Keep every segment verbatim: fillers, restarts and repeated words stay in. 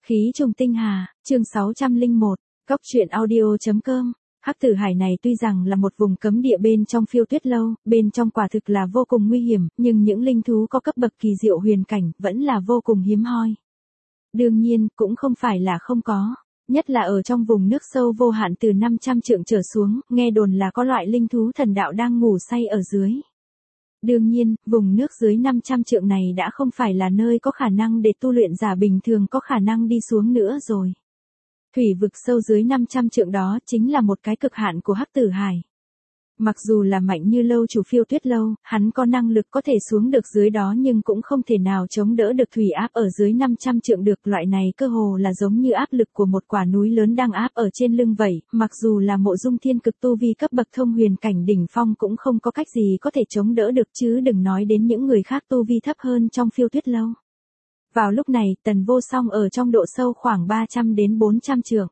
Khí trùng tinh hà, chương sáu trăm lẻ một, Cóc truyện audio.com. Hắc Tử Hải này tuy rằng là một vùng cấm địa bên trong Phiêu Tuyết Lâu, bên trong quả thực là vô cùng nguy hiểm, nhưng những linh thú có cấp bậc kỳ diệu huyền cảnh vẫn là vô cùng hiếm hoi. Đương nhiên, cũng không phải là không có, nhất là ở trong vùng nước sâu vô hạn từ năm trăm trượng trở xuống, nghe đồn là có loại linh thú thần đạo đang ngủ say ở dưới. Đương nhiên, vùng nước dưới năm trăm trượng này đã không phải là nơi có khả năng để tu luyện giả bình thường có khả năng đi xuống nữa rồi. Thủy vực sâu dưới năm trăm trượng đó chính là một cái cực hạn của Hắc Tử Hải. Mặc dù là mạnh như lâu chủ Phiêu Tuyết Lâu, hắn có năng lực có thể xuống được dưới đó nhưng cũng không thể nào chống đỡ được thủy áp ở dưới năm trăm trượng được. Loại này cơ hồ là giống như áp lực của một quả núi lớn đang áp ở trên lưng vậy, mặc dù là Mộ Dung Thiên cực tu vi cấp bậc thông huyền cảnh đỉnh phong cũng không có cách gì có thể chống đỡ được, chứ đừng nói đến những người khác tu vi thấp hơn trong Phiêu Tuyết Lâu. Vào lúc này, Tần Vô Song ở trong độ sâu khoảng ba trăm đến bốn trăm trượng.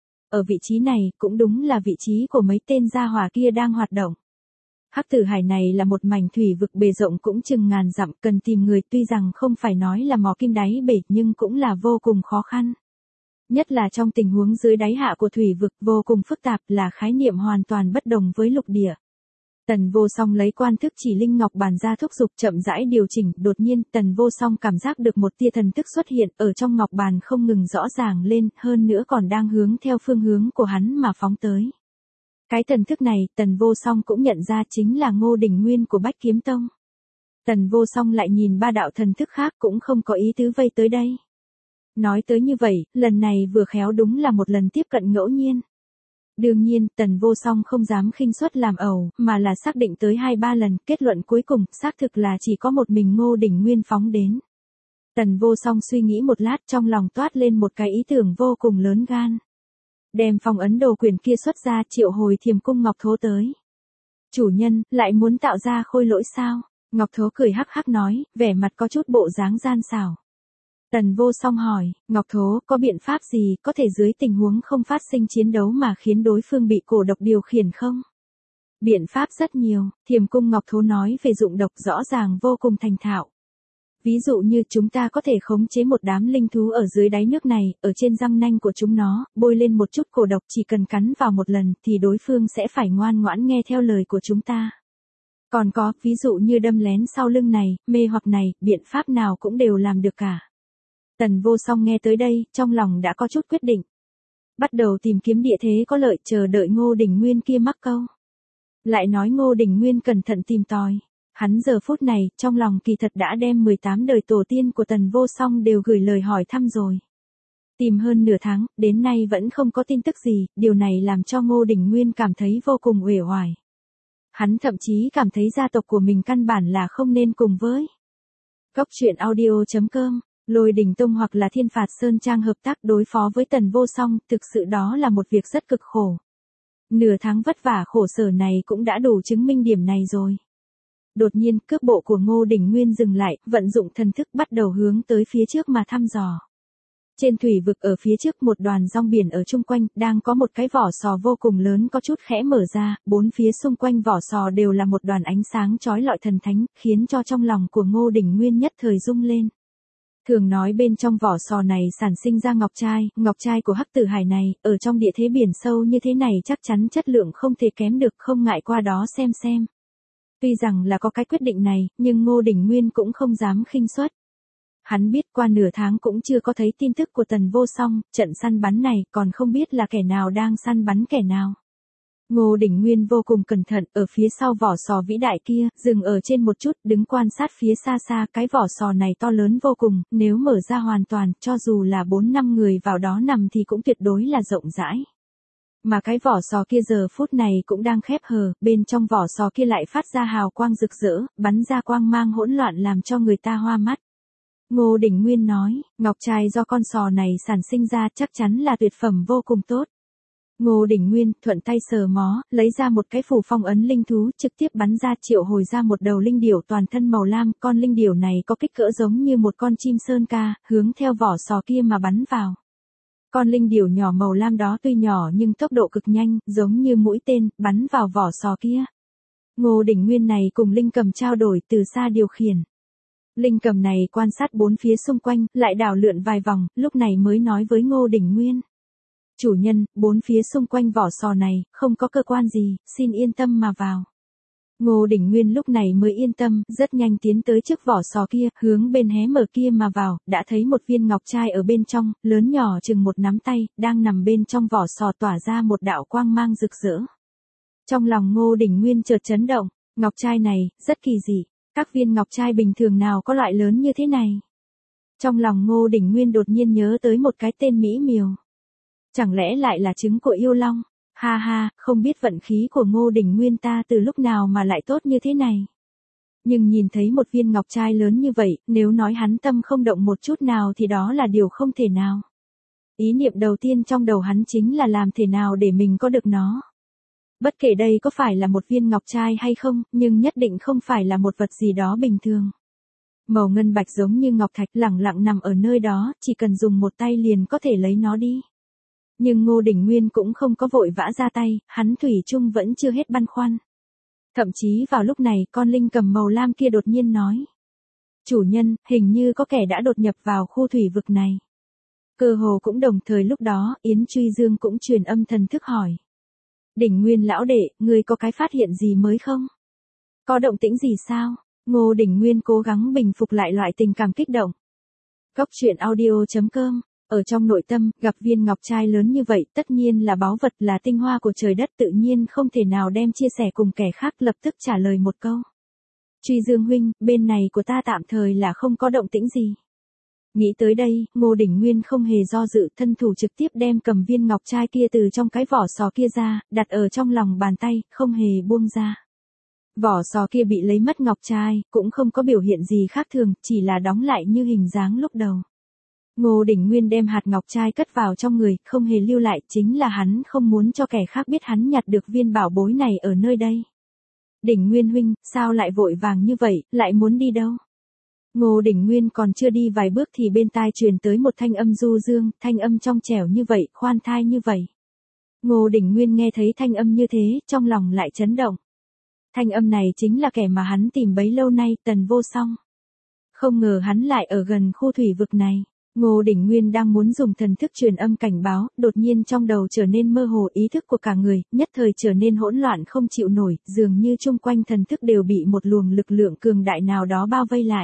Ở vị trí này, cũng đúng là vị trí của mấy tên gia hỏa kia đang hoạt động. Hắc Tử Hải này là một mảnh thủy vực bề rộng cũng chừng ngàn dặm, cần tìm người tuy rằng không phải nói là mò kim đáy bể nhưng cũng là vô cùng khó khăn. Nhất là trong tình huống dưới đáy hạ của thủy vực vô cùng phức tạp, là khái niệm hoàn toàn bất đồng với lục địa. Tần Vô Song lấy quan thức chỉ linh ngọc bàn ra thúc giục chậm rãi điều chỉnh, đột nhiên Tần Vô Song cảm giác được một tia thần thức xuất hiện ở trong ngọc bàn không ngừng rõ ràng lên, hơn nữa còn đang hướng theo phương hướng của hắn mà phóng tới. Cái thần thức này Tần Vô Song cũng nhận ra chính là Ngô Đỉnh Nguyên của Bách Kiếm Tông. Tần Vô Song lại nhìn ba đạo thần thức khác cũng không có ý tứ vây tới đây. Nói tới như vậy, lần này vừa khéo đúng là một lần tiếp cận ngẫu nhiên. Đương nhiên, Tần Vô Song không dám khinh suất làm ẩu, mà là xác định tới hai ba lần, kết luận cuối cùng, xác thực là chỉ có một mình Ngô Đỉnh Nguyên phóng đến. Tần Vô Song suy nghĩ một lát, trong lòng toát lên một cái ý tưởng vô cùng lớn gan. Đem phong ấn đồ quyển kia xuất ra, triệu hồi Thiềm Cung Ngọc Thố tới. Chủ nhân, lại muốn tạo ra khôi lỗi sao? Ngọc Thố cười hắc hắc nói, vẻ mặt có chút bộ dáng gian xảo. Tần Vô Song hỏi, Ngọc Thố, có biện pháp gì có thể dưới tình huống không phát sinh chiến đấu mà khiến đối phương bị cổ độc điều khiển không? Biện pháp rất nhiều, Thiềm Cung Ngọc Thố nói về dụng độc rõ ràng vô cùng thành thạo. Ví dụ như chúng ta có thể khống chế một đám linh thú ở dưới đáy nước này, ở trên răng nanh của chúng nó, bôi lên một chút cổ độc, chỉ cần cắn vào một lần thì đối phương sẽ phải ngoan ngoãn nghe theo lời của chúng ta. Còn có, ví dụ như đâm lén sau lưng này, mê hoặc này, biện pháp nào cũng đều làm được cả. Tần Vô Song nghe tới đây, trong lòng đã có chút quyết định. Bắt đầu tìm kiếm địa thế có lợi, chờ đợi Ngô Đỉnh Nguyên kia mắc câu. Lại nói Ngô Đỉnh Nguyên cẩn thận tìm tòi. Hắn giờ phút này, trong lòng kỳ thật đã đem mười tám đời tổ tiên của Tần Vô Song đều gửi lời hỏi thăm rồi. Tìm hơn nửa tháng, đến nay vẫn không có tin tức gì, điều này làm cho Ngô Đỉnh Nguyên cảm thấy vô cùng uể oải. Hắn thậm chí cảm thấy gia tộc của mình căn bản là không nên cùng với Cóc truyện audio.com. Lôi Đình Tông hoặc là Thiên Phạt Sơn Trang hợp tác đối phó với Tần Vô Song, thực sự đó là một việc rất cực khổ. Nửa tháng vất vả khổ sở này cũng đã đủ chứng minh điểm này rồi. Đột nhiên, cước bộ của Ngô Đỉnh Nguyên dừng lại, vận dụng thần thức bắt đầu hướng tới phía trước mà thăm dò. Trên thủy vực ở phía trước một đoàn rong biển ở chung quanh, đang có một cái vỏ sò vô cùng lớn có chút khẽ mở ra, bốn phía xung quanh vỏ sò đều là một đoàn ánh sáng chói lọi thần thánh, khiến cho trong lòng của Ngô Đỉnh Nguyên nhất thời rung lên. Thường nói bên trong vỏ sò này sản sinh ra ngọc trai, ngọc trai của Hắc Tử Hải này, ở trong địa thế biển sâu như thế này chắc chắn chất lượng không thể kém được, không ngại qua đó xem xem. Tuy rằng là có cái quyết định này, nhưng Ngô Đỉnh Nguyên cũng không dám khinh suất. Hắn biết qua nửa tháng cũng chưa có thấy tin tức của Tần Vô Song, trận săn bắn này còn không biết là kẻ nào đang săn bắn kẻ nào. Ngô Đỉnh Nguyên vô cùng cẩn thận, ở phía sau vỏ sò vĩ đại kia, dừng ở trên một chút, đứng quan sát phía xa xa, cái vỏ sò này to lớn vô cùng, nếu mở ra hoàn toàn, cho dù là bốn năm người vào đó nằm thì cũng tuyệt đối là rộng rãi. Mà cái vỏ sò kia giờ phút này cũng đang khép hờ, bên trong vỏ sò kia lại phát ra hào quang rực rỡ, bắn ra quang mang hỗn loạn làm cho người ta hoa mắt. Ngô Đỉnh Nguyên nói, ngọc trai do con sò này sản sinh ra chắc chắn là tuyệt phẩm vô cùng tốt. Ngô Đỉnh Nguyên thuận tay sờ mó, lấy ra một cái phù phong ấn linh thú, trực tiếp bắn ra triệu hồi ra một đầu linh điểu toàn thân màu lam, con linh điểu này có kích cỡ giống như một con chim sơn ca, hướng theo vỏ sò kia mà bắn vào. Con linh điểu nhỏ màu lam đó tuy nhỏ nhưng tốc độ cực nhanh, giống như mũi tên, bắn vào vỏ sò kia. Ngô Đỉnh Nguyên này cùng linh cầm trao đổi từ xa điều khiển. Linh cầm này quan sát bốn phía xung quanh, lại đảo lượn vài vòng, lúc này mới nói với Ngô Đình Nguyên. Chủ nhân, bốn phía xung quanh vỏ sò này, không có cơ quan gì, xin yên tâm mà vào. Ngô Đình Nguyên lúc này mới yên tâm, rất nhanh tiến tới trước vỏ sò kia, hướng bên hé mở kia mà vào, đã thấy một viên ngọc trai ở bên trong, lớn nhỏ chừng một nắm tay, đang nằm bên trong vỏ sò tỏa ra một đạo quang mang rực rỡ. Trong lòng Ngô Đình Nguyên chợt chấn động, ngọc trai này, rất kỳ dị, các viên ngọc trai bình thường nào có loại lớn như thế này. Trong lòng Ngô Đình Nguyên đột nhiên nhớ tới một cái tên mỹ miều. Chẳng lẽ lại là trứng của yêu long? Ha ha, không biết vận khí của Ngô Đình Nguyên ta từ lúc nào mà lại tốt như thế này. Nhưng nhìn thấy một viên ngọc trai lớn như vậy, nếu nói hắn tâm không động một chút nào thì đó là điều không thể nào. Ý niệm đầu tiên trong đầu hắn chính là làm thế nào để mình có được nó. Bất kể đây có phải là một viên ngọc trai hay không, nhưng nhất định không phải là một vật gì đó bình thường. Màu ngân bạch giống như ngọc thạch lẳng lặng nằm ở nơi đó, chỉ cần dùng một tay liền có thể lấy nó đi. Nhưng Ngô Đình Nguyên cũng không có vội vã ra tay, hắn thủy chung vẫn chưa hết băn khoăn. Thậm chí vào lúc này con linh cầm màu lam kia đột nhiên nói. Chủ nhân, hình như có kẻ đã đột nhập vào khu thủy vực này. Cơ hồ cũng đồng thời lúc đó, Yến Truy Dương cũng truyền âm thần thức hỏi. Đình Nguyên lão đệ, ngươi có cái phát hiện gì mới không? Có động tĩnh gì sao? Ngô Đình Nguyên cố gắng bình phục lại loại tình cảm kích động. Cốc truyện audio chấm com. Ở trong nội tâm, gặp viên ngọc trai lớn như vậy, tất nhiên là báu vật, là tinh hoa của trời đất, tự nhiên không thể nào đem chia sẻ cùng kẻ khác, lập tức trả lời một câu. Truy Dương huynh, bên này của ta tạm thời là không có động tĩnh gì. Nghĩ tới đây, Ngô Đình Nguyên không hề do dự, thân thủ trực tiếp đem cầm viên ngọc trai kia từ trong cái vỏ sò kia ra, đặt ở trong lòng bàn tay, không hề buông ra. Vỏ sò kia bị lấy mất ngọc trai, cũng không có biểu hiện gì khác thường, chỉ là đóng lại như hình dáng lúc đầu. Ngô Đình Nguyên đem hạt ngọc trai cất vào trong người, không hề lưu lại, chính là hắn không muốn cho kẻ khác biết hắn nhặt được viên bảo bối này ở nơi đây. Đình Nguyên huynh, sao lại vội vàng như vậy, lại muốn đi đâu? Ngô Đình Nguyên còn chưa đi vài bước thì bên tai truyền tới một thanh âm du dương, thanh âm trong trẻo như vậy, khoan thai như vậy. Ngô Đình Nguyên nghe thấy thanh âm như thế, trong lòng lại chấn động. Thanh âm này chính là kẻ mà hắn tìm bấy lâu nay, Tần Vô Song. Không ngờ hắn lại ở gần khu thủy vực này. Ngô Đình Nguyên đang muốn dùng thần thức truyền âm cảnh báo, đột nhiên trong đầu trở nên mơ hồ, ý thức của cả người, nhất thời trở nên hỗn loạn không chịu nổi, dường như chung quanh thần thức đều bị một luồng lực lượng cường đại nào đó bao vây lại.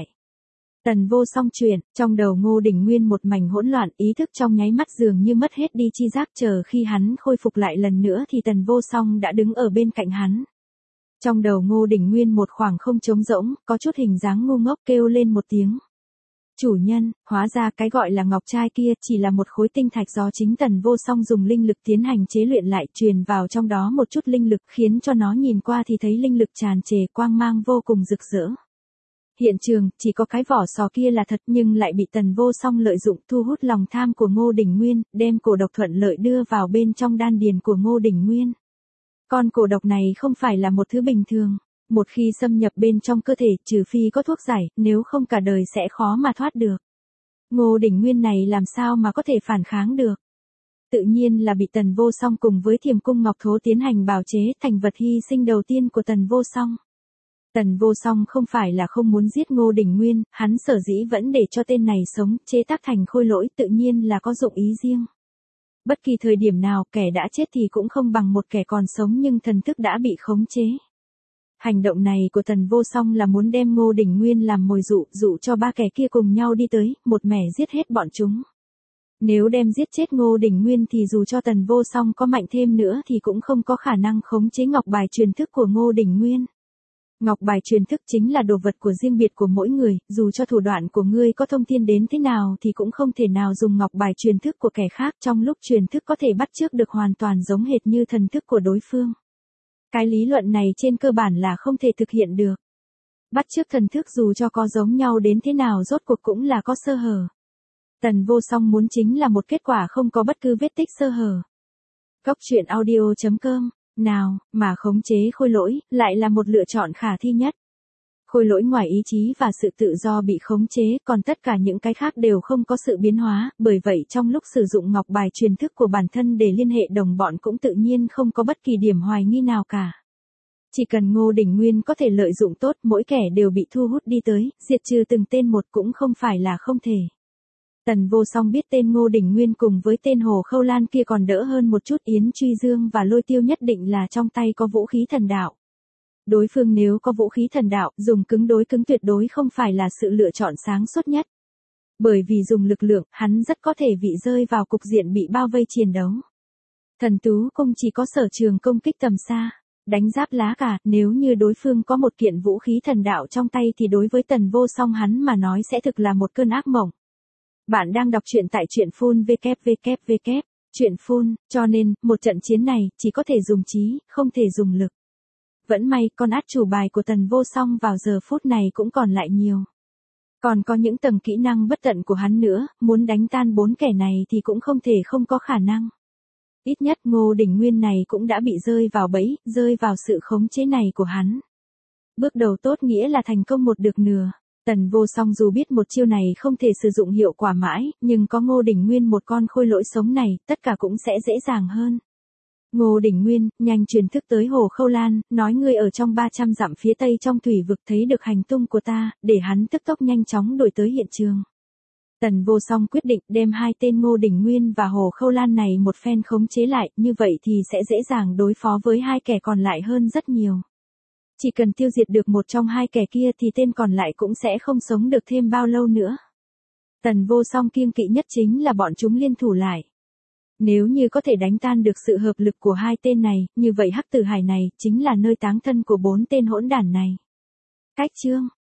Tần Vô Song truyền, trong đầu Ngô Đình Nguyên một mảnh hỗn loạn, ý thức trong nháy mắt dường như mất hết đi chi giác, chờ khi hắn khôi phục lại lần nữa thì Tần Vô Song đã đứng ở bên cạnh hắn. Trong đầu Ngô Đình Nguyên một khoảng không trống rỗng, có chút hình dáng ngu ngốc kêu lên một tiếng. Chủ nhân, hóa ra cái gọi là ngọc trai kia chỉ là một khối tinh thạch do chính Tần Vô Song dùng linh lực tiến hành chế luyện lại, truyền vào trong đó một chút linh lực, khiến cho nó nhìn qua thì thấy linh lực tràn trề, quang mang vô cùng rực rỡ. Hiện trường, chỉ có cái vỏ sò kia là thật, nhưng lại bị Tần Vô Song lợi dụng, thu hút lòng tham của Ngô Đình Nguyên, đem cổ độc thuận lợi đưa vào bên trong đan điền của Ngô Đình Nguyên. Con cổ độc này không phải là một thứ bình thường. Một khi xâm nhập bên trong cơ thể, trừ phi có thuốc giải, nếu không cả đời sẽ khó mà thoát được. Ngô Đình Nguyên này làm sao mà có thể phản kháng được? Tự nhiên là bị Tần Vô Song cùng với Thiềm Cung Ngọc Thố tiến hành bào chế, thành vật hy sinh đầu tiên của Tần Vô Song. Tần Vô Song không phải là không muốn giết Ngô Đình Nguyên, hắn sở dĩ vẫn để cho tên này sống, chế tác thành khôi lỗi, tự nhiên là có dụng ý riêng. Bất kỳ thời điểm nào, kẻ đã chết thì cũng không bằng một kẻ còn sống nhưng thần thức đã bị khống chế. Hành động này của Tần Vô Song là muốn đem Ngô Đình Nguyên làm mồi dụ, dụ cho ba kẻ kia cùng nhau đi tới, một mẻ giết hết bọn chúng. Nếu đem giết chết Ngô Đình Nguyên thì dù cho Tần Vô Song có mạnh thêm nữa thì cũng không có khả năng khống chế ngọc bài truyền thức của Ngô Đình Nguyên. Ngọc bài truyền thức chính là đồ vật của riêng biệt của mỗi người, dù cho thủ đoạn của ngươi có thông thiên đến thế nào thì cũng không thể nào dùng ngọc bài truyền thức của kẻ khác trong lúc truyền thức có thể bắt chước được hoàn toàn giống hệt như thần thức của đối phương. Cái lý luận này trên cơ bản là không thể thực hiện được. Bắt chước thần thức dù cho có giống nhau đến thế nào rốt cuộc cũng là có sơ hở. Tần Vô Song muốn chính là một kết quả không có bất cứ vết tích sơ hở. Cốc truyện audio chấm com. Nào, mà khống chế khôi lỗi, lại là một lựa chọn khả thi nhất. Khôi lỗi ngoài ý chí và sự tự do bị khống chế, còn tất cả những cái khác đều không có sự biến hóa, bởi vậy trong lúc sử dụng ngọc bài truyền thức của bản thân để liên hệ đồng bọn cũng tự nhiên không có bất kỳ điểm hoài nghi nào cả. Chỉ cần Ngô Đình Nguyên có thể lợi dụng tốt, mỗi kẻ đều bị thu hút đi tới, diệt trừ từng tên một cũng không phải là không thể. Tần Vô Song biết tên Ngô Đình Nguyên cùng với tên Hồ Khâu Lan kia còn đỡ hơn một chút, Yến Truy Dương và Lôi Tiêu nhất định là trong tay có vũ khí thần đạo. Đối phương nếu có vũ khí thần đạo, dùng cứng đối cứng tuyệt đối không phải là sự lựa chọn sáng suốt nhất. Bởi vì dùng lực lượng, hắn rất có thể bị rơi vào cục diện bị bao vây chiến đấu. Thần Tú Cung chỉ có sở trường công kích tầm xa, đánh giáp lá cả, nếu như đối phương có một kiện vũ khí thần đạo trong tay thì đối với Tần Vô Song hắn mà nói sẽ thực là một cơn ác mộng. Bạn đang đọc truyện tại truyện phun vê vê vê, truyện phun, cho nên, một trận chiến này, chỉ có thể dùng trí, không thể dùng lực. Vẫn may, con át chủ bài của Tần Vô Song vào giờ phút này cũng còn lại nhiều. Còn có những tầng kỹ năng bất tận của hắn nữa, muốn đánh tan bốn kẻ này thì cũng không thể không có khả năng. Ít nhất Ngô Đình Nguyên này cũng đã bị rơi vào bẫy, rơi vào sự khống chế này của hắn. Bước đầu tốt nghĩa là thành công một được nửa. Tần Vô Song dù biết một chiêu này không thể sử dụng hiệu quả mãi, nhưng có Ngô Đình Nguyên một con khôi lỗi sống này, tất cả cũng sẽ dễ dàng hơn. Ngô Đình Nguyên, nhanh truyền thức tới Hồ Khâu Lan, nói ngươi ở trong ba trăm dặm phía tây trong thủy vực thấy được hành tung của ta, để hắn tức tốc nhanh chóng đuổi tới hiện trường. Tần Vô Song quyết định đem hai tên Ngô Đình Nguyên và Hồ Khâu Lan này một phen khống chế lại, như vậy thì sẽ dễ dàng đối phó với hai kẻ còn lại hơn rất nhiều. Chỉ cần tiêu diệt được một trong hai kẻ kia thì tên còn lại cũng sẽ không sống được thêm bao lâu nữa. Tần Vô Song kiêng kỵ nhất chính là bọn chúng liên thủ lại. Nếu như có thể đánh tan được sự hợp lực của hai tên này, như vậy Hắc Tử Hải này chính là nơi táng thân của bốn tên hỗn đản này. Cách chương